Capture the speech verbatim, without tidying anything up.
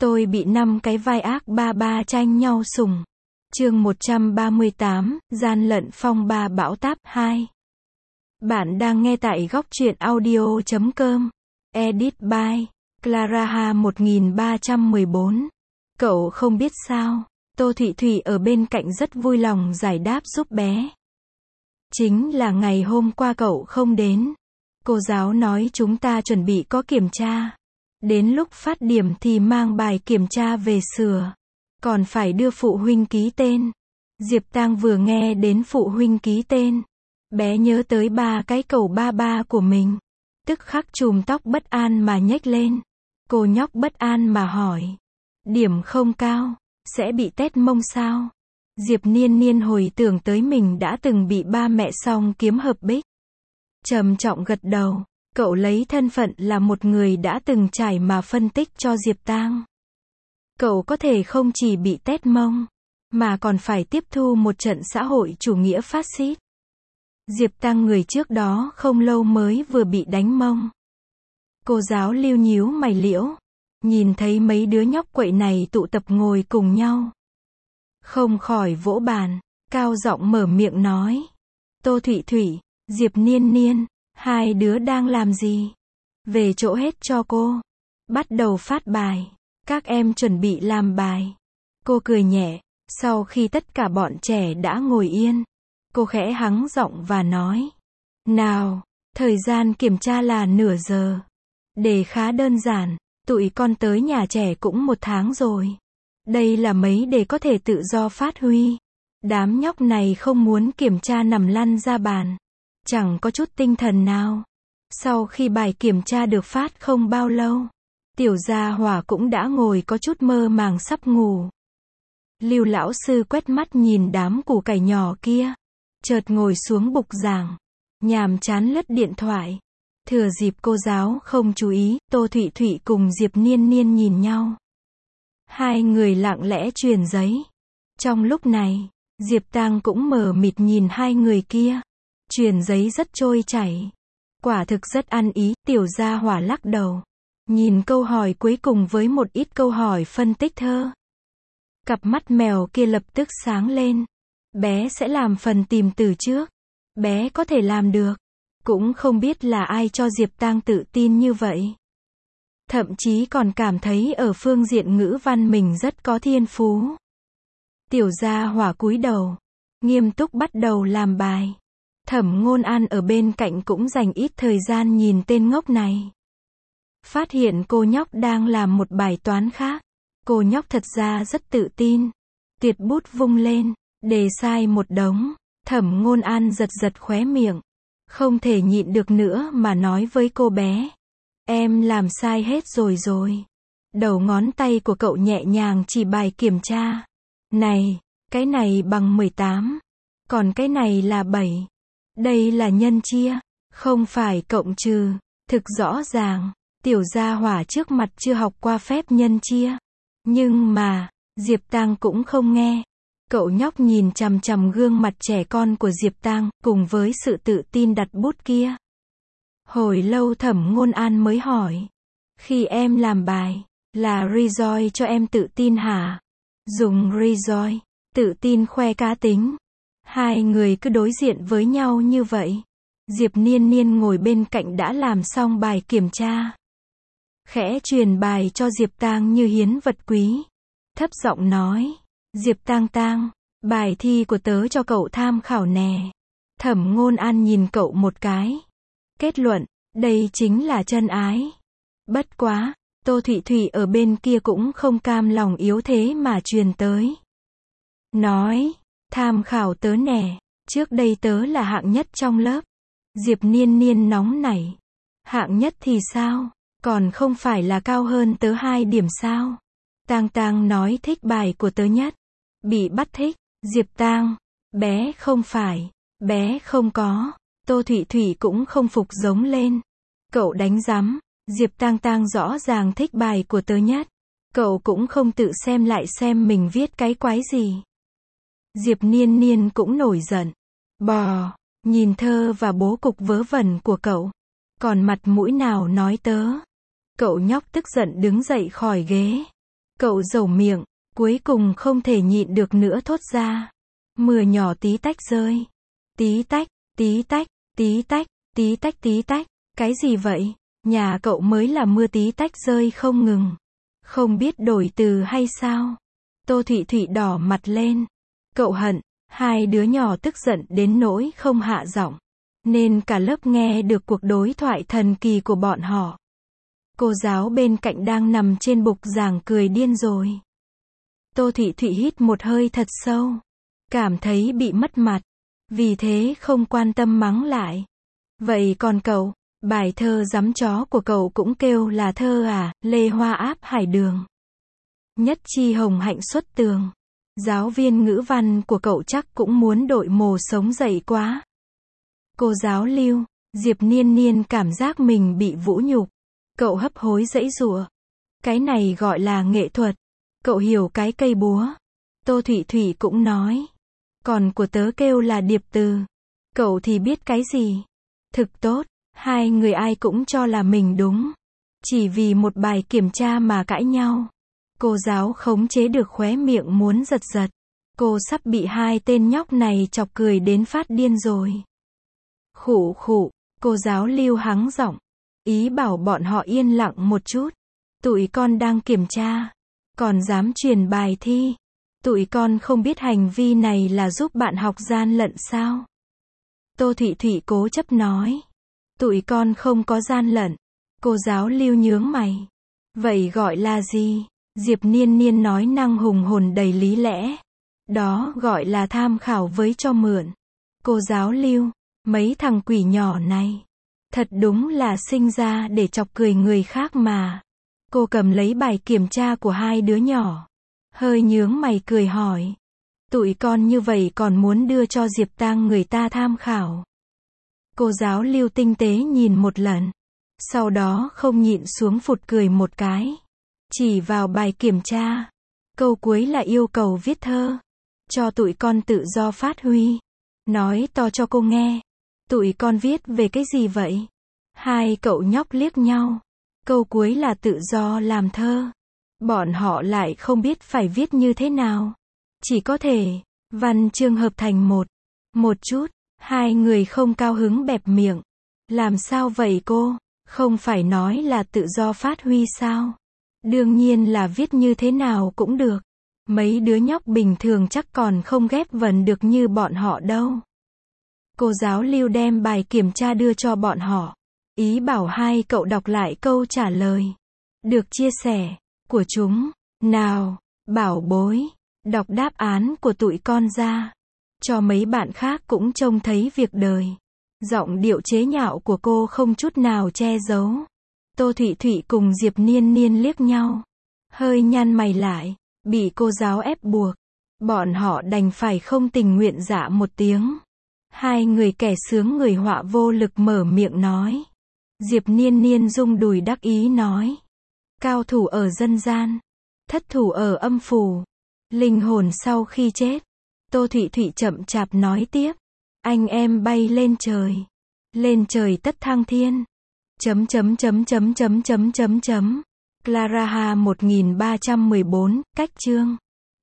Tôi bị năm cái vai ác ba ba tranh nhau sủng. Chương một trăm ba mươi tám, gian lận phong ba bão táp hai. Bạn đang nghe tại góc truyện audio chấm com. Edit by Clara một nghìn ba trăm mười bốn. Cậu không biết sao, Tô Thụy Thụy ở bên cạnh rất vui lòng giải đáp giúp bé. Chính là ngày hôm qua cậu không đến. Cô giáo nói chúng ta chuẩn bị có kiểm tra. Đến lúc phát điểm thì mang bài kiểm tra về sửa. Còn phải đưa phụ huynh ký tên. Diệp Tang vừa nghe đến phụ huynh ký tên. Bé nhớ tới ba cái cầu ba ba của mình. Tức khắc chùm tóc bất an mà nhếch lên. Cô nhóc bất an mà hỏi. Điểm không cao, sẽ bị tét mông sao? Diệp Niên Niên hồi tưởng tới mình đã từng bị ba mẹ song kiếm hợp bích. Trầm trọng gật đầu. Cậu lấy thân phận là một người đã từng trải mà phân tích cho Diệp Tang. Cậu có thể không chỉ bị tét mông, mà còn phải tiếp thu một trận xã hội chủ nghĩa phát xít. Diệp Tang người trước đó không lâu mới vừa bị đánh mông. Cô giáo Lưu nhíu mày liễu, nhìn thấy mấy đứa nhóc quậy này tụ tập ngồi cùng nhau. Không khỏi vỗ bàn, cao giọng mở miệng nói. Tô Thụy Thụy, Diệp Niên Niên, hai đứa đang làm gì? Về chỗ hết cho cô. Bắt đầu phát bài. Các em chuẩn bị làm bài. Cô cười nhẹ, sau khi tất cả bọn trẻ đã ngồi yên. Cô khẽ hắng giọng và nói. Nào, thời gian kiểm tra là nửa giờ. Đề khá đơn giản, tụi con tới nhà trẻ cũng một tháng rồi. Đây là mấy đề có thể tự do phát huy. Đám nhóc này không muốn kiểm tra nằm lăn ra bàn. Chẳng có chút tinh thần nào. Sau khi bài kiểm tra được phát không bao lâu, Tiểu Gia Hỏa cũng đã ngồi có chút mơ màng sắp ngủ. Lưu lão sư quét mắt nhìn đám củ cải nhỏ kia, chợt ngồi xuống bục giảng, nhàm chán lướt điện thoại. Thừa dịp cô giáo không chú ý, Tô Thụy Thụy cùng Diệp Niên Niên nhìn nhau. Hai người lặng lẽ truyền giấy. Trong lúc này, Diệp Tang cũng mờ mịt nhìn hai người kia. Truyền giấy rất trôi chảy. Quả thực rất ăn ý. Tiểu Gia Hỏa lắc đầu. Nhìn câu hỏi cuối cùng với một ít câu hỏi phân tích thơ. Cặp mắt mèo kia lập tức sáng lên. Bé sẽ làm phần tìm từ trước. Bé có thể làm được. Cũng không biết là ai cho Diệp Tang tự tin như vậy. Thậm chí còn cảm thấy ở phương diện ngữ văn mình rất có thiên phú. Tiểu Gia Hỏa cúi đầu, nghiêm túc bắt đầu làm bài. Thẩm Ngôn An ở bên cạnh cũng dành ít thời gian nhìn tên ngốc này. Phát hiện cô nhóc đang làm một bài toán khác. Cô nhóc thật ra rất tự tin. Tuyệt bút vung lên, đề sai một đống. Thẩm Ngôn An giật giật khóe miệng. Không thể nhịn được nữa mà nói với cô bé. Em làm sai hết rồi rồi. Đầu ngón tay của cậu nhẹ nhàng chỉ bài kiểm tra. Này, cái này bằng mười tám. Còn cái này là bảy. Đây là nhân chia, không phải cộng trừ. Thực rõ ràng, Tiểu Gia Hỏa trước mặt chưa học qua phép nhân chia. Nhưng mà, Diệp Tang cũng không nghe. Cậu nhóc nhìn chằm chằm gương mặt trẻ con của Diệp Tang, cùng với sự tự tin đặt bút kia. Hồi lâu Thẩm Ngôn An mới hỏi. Khi em làm bài, là Rejoice cho em tự tin hả? Dùng Rejoice, tự tin khoe cá tính. Hai người cứ đối diện với nhau như vậy. Diệp Niên Niên ngồi bên cạnh đã làm xong bài kiểm tra. Khẽ truyền bài cho Diệp Tang như hiến vật quý. Thấp giọng nói. Diệp Tang Tang, bài thi của tớ cho cậu tham khảo nè. Thẩm Ngôn An nhìn cậu một cái. Kết luận, đây chính là chân ái. Bất quá, Tô Thụy Thụy ở bên kia cũng không cam lòng yếu thế mà truyền tới. Nói, tham khảo tớ nè, trước đây tớ là hạng nhất trong lớp. Diệp Niên Niên nóng nảy. Hạng nhất thì sao, còn không phải là cao hơn tớ hai điểm sao? Tang Tang nói thích bài của tớ nhất. Bị bắt thích, Diệp Tang, bé không phải, bé không có. Tô Thụy Thụy cũng không phục giống lên. Cậu đánh rắm, Diệp Tang Tang rõ ràng thích bài của tớ nhất. Cậu cũng không tự xem lại xem mình viết cái quái gì. Diệp Niên Niên cũng nổi giận. Bò, nhìn thơ và bố cục vớ vẩn của cậu. Còn mặt mũi nào nói tớ. Cậu nhóc tức giận đứng dậy khỏi ghế. Cậu dẩu miệng, cuối cùng không thể nhịn được nữa thốt ra. Mưa nhỏ tí tách rơi. Tí tách, tí tách, tí tách, tí tách tí tách. Cái gì vậy? Nhà cậu mới là mưa tí tách rơi không ngừng. Không biết đổi từ hay sao? Tô Thụy Thụy đỏ mặt lên. Cậu hận, hai đứa nhỏ tức giận đến nỗi không hạ giọng. Nên cả lớp nghe được cuộc đối thoại thần kỳ của bọn họ. Cô giáo bên cạnh đang nằm trên bục giảng cười điên rồi. Tô Thụy Thụy hít một hơi thật sâu. Cảm thấy bị mất mặt. Vì thế không quan tâm mắng lại. Vậy còn cậu, bài thơ giấm chó của cậu cũng kêu là thơ à, Lê Hoa áp hải đường. Nhất chi hồng hạnh xuất tường. Giáo viên ngữ văn của cậu chắc cũng muốn đội mồ sống dậy quá. Cô giáo Lưu, Diệp Niên Niên cảm giác mình bị vũ nhục. Cậu hấp hối giãy giụa. Cái này gọi là nghệ thuật. Cậu hiểu cái cây búa. Tô Thụy Thụy cũng nói. Còn của tớ kêu là điệp từ. Cậu thì biết cái gì? Thực tốt, hai người ai cũng cho là mình đúng. Chỉ vì một bài kiểm tra mà cãi nhau. Cô giáo khống chế được khóe miệng muốn giật giật. Cô sắp bị hai tên nhóc này chọc cười đến phát điên rồi. Khụ khụ, cô giáo Lưu hắng giọng. Ý bảo bọn họ yên lặng một chút. Tụi con đang kiểm tra. Còn dám truyền bài thi. Tụi con không biết hành vi này là giúp bạn học gian lận sao? Tô Thụy Thụy cố chấp nói. Tụi con không có gian lận. Cô giáo Lưu nhướng mày. Vậy gọi là gì? Diệp Niên Niên nói năng hùng hồn đầy lý lẽ. Đó gọi là tham khảo với cho mượn. Cô giáo Lưu, mấy thằng quỷ nhỏ này. Thật đúng là sinh ra để chọc cười người khác mà. Cô cầm lấy bài kiểm tra của hai đứa nhỏ. Hơi nhướng mày cười hỏi. Tụi con như vậy còn muốn đưa cho Diệp Tang người ta tham khảo. Cô giáo Lưu tinh tế nhìn một lần. Sau đó không nhịn xuống phụt cười một cái. Chỉ vào bài kiểm tra. Câu cuối là yêu cầu viết thơ. Cho tụi con tự do phát huy. Nói to cho cô nghe. Tụi con viết về cái gì vậy? Hai cậu nhóc liếc nhau. Câu cuối là tự do làm thơ. Bọn họ lại không biết phải viết như thế nào. Chỉ có thể, văn chương hợp thành một. Một chút, hai người không cao hứng bẹp miệng. Làm sao vậy cô? Không phải nói là tự do phát huy sao? Đương nhiên là viết như thế nào cũng được. Mấy đứa nhóc bình thường chắc còn không ghép vần được như bọn họ đâu. Cô giáo Lưu đem bài kiểm tra đưa cho bọn họ. Ý bảo hai cậu đọc lại câu trả lời. Được chia sẻ, của chúng. Nào, bảo bối, đọc đáp án của tụi con ra. Cho mấy bạn khác cũng trông thấy việc đời. Giọng điệu chế nhạo của cô không chút nào che giấu. Tô Thụy Thụy cùng Diệp Niên Niên liếc nhau. Hơi nhăn mày lại, bị cô giáo ép buộc. Bọn họ đành phải không tình nguyện dạ một tiếng. Hai người kẻ sướng người họa vô lực mở miệng nói. Diệp Niên Niên rung đùi đắc ý nói. Cao thủ ở dân gian. Thất thủ ở âm phủ. Linh hồn sau khi chết. Tô Thụy Thụy chậm chạp nói tiếp. Anh em bay lên trời. Lên trời tất thăng thiên. Chấm chấm chấm chấm chấm chấm chấm chấm. Clara Ha một nghìn ba trăm mười bốn, cách chương.